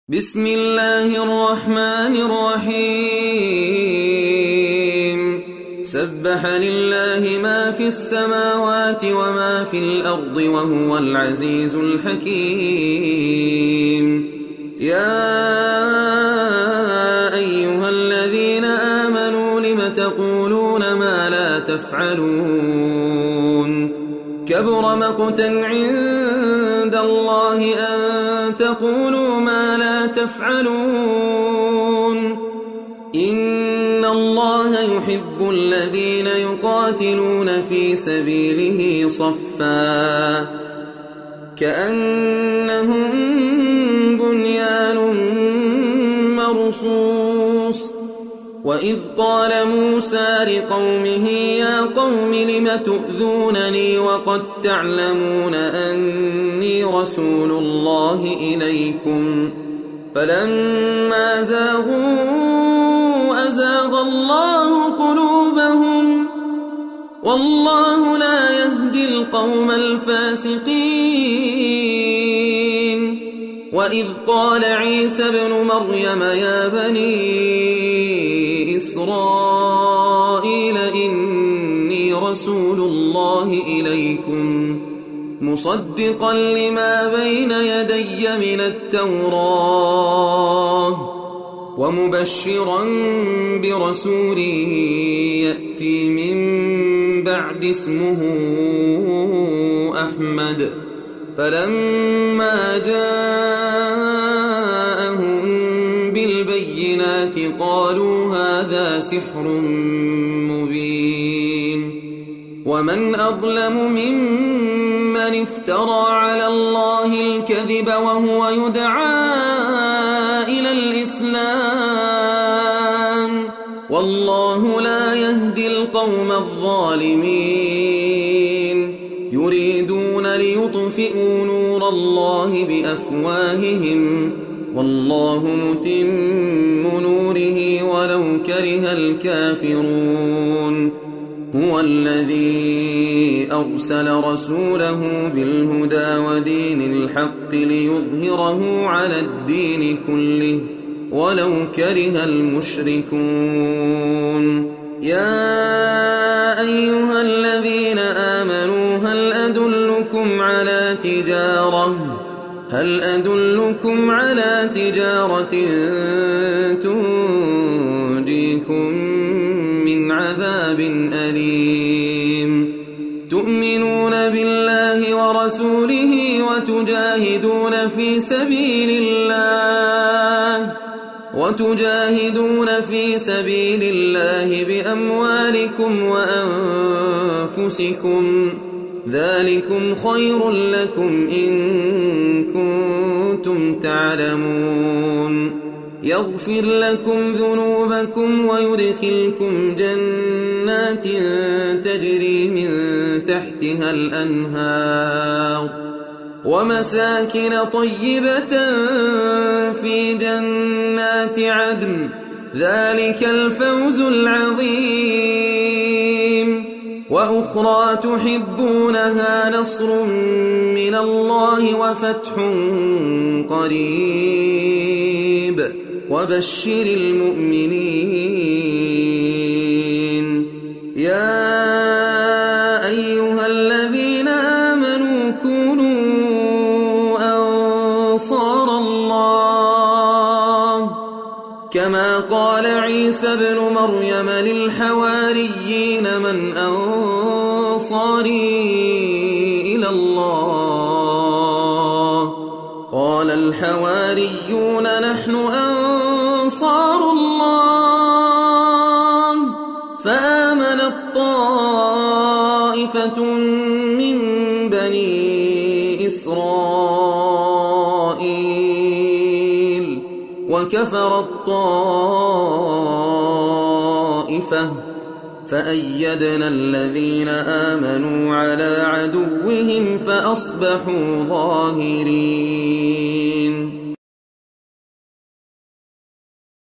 بسم الله الرحمن الرحيم سبح لله ما في السماوات وما في الأرض وهو العزيز الحكيم يا أيها الذين آمنوا لم تقولون ما لا تفعلون كبر مقتا عند الله أن تقولوا ما لا تفعلون إن الله يحب الذين يقاتلون في سبيله صفا كأنهم بنيان مرصوص وإذ قال موسى لقومه يا قوم لم تؤذونني وقد تعلمون أني رسول الله إليكم فلما زاغوا أزاغ الله قلوبهم والله لا يهدي القوم الفاسقين وإذ قال عيسى ابن مريم يا بني إسرائيل إني رسول الله إليكم مصدقا لما بين يدي من التوراة ومبشرا برسول يأتي من بعد اسمه أحمد فلما جاءهم بالبينات قالوا هذا سحر مبين ومن أظلم ممن افترى على الله الكذب وهو يدعى إلى الإسلام والله لا يهدي القوم الظالمين يريدون ليطفئوا نور الله بأفواههم والله متم نوره ولو كره الكافرون هو الذي أرسل رسوله بالهدى ودين الحق ليظهره على الدين كله ولو كره المشركون يا أيها الذين آمنوا هل أدلكم على تجارة تنجيكم من عذاب أليم تؤمنون بالله ورسوله وتجاهدون في سبيل الله بأموالكم وأنفسكم ذلكم خير لكم إن كنتم تعلمون يغفر لكم ذنوبكم ويدخلكم جنات تجري من تحتها الأنهار ومساكن طيبة في جنات عدن ذلك الفوز العظيم وأخرى تحبونها نصر من الله وفتح قريب وبشر المؤمنين يا أيها الذين آمنوا كونوا أنصار الله كما قال عيسى ابن مريم للحواريين من أنصاري إلى الله قال الحواريون نحن أنصار الله فآمنت طائفة من بني إسرائيل وكفرت طائفة فأيدنا الذين آمنوا على عدوهم فأصبحوا ظاهرين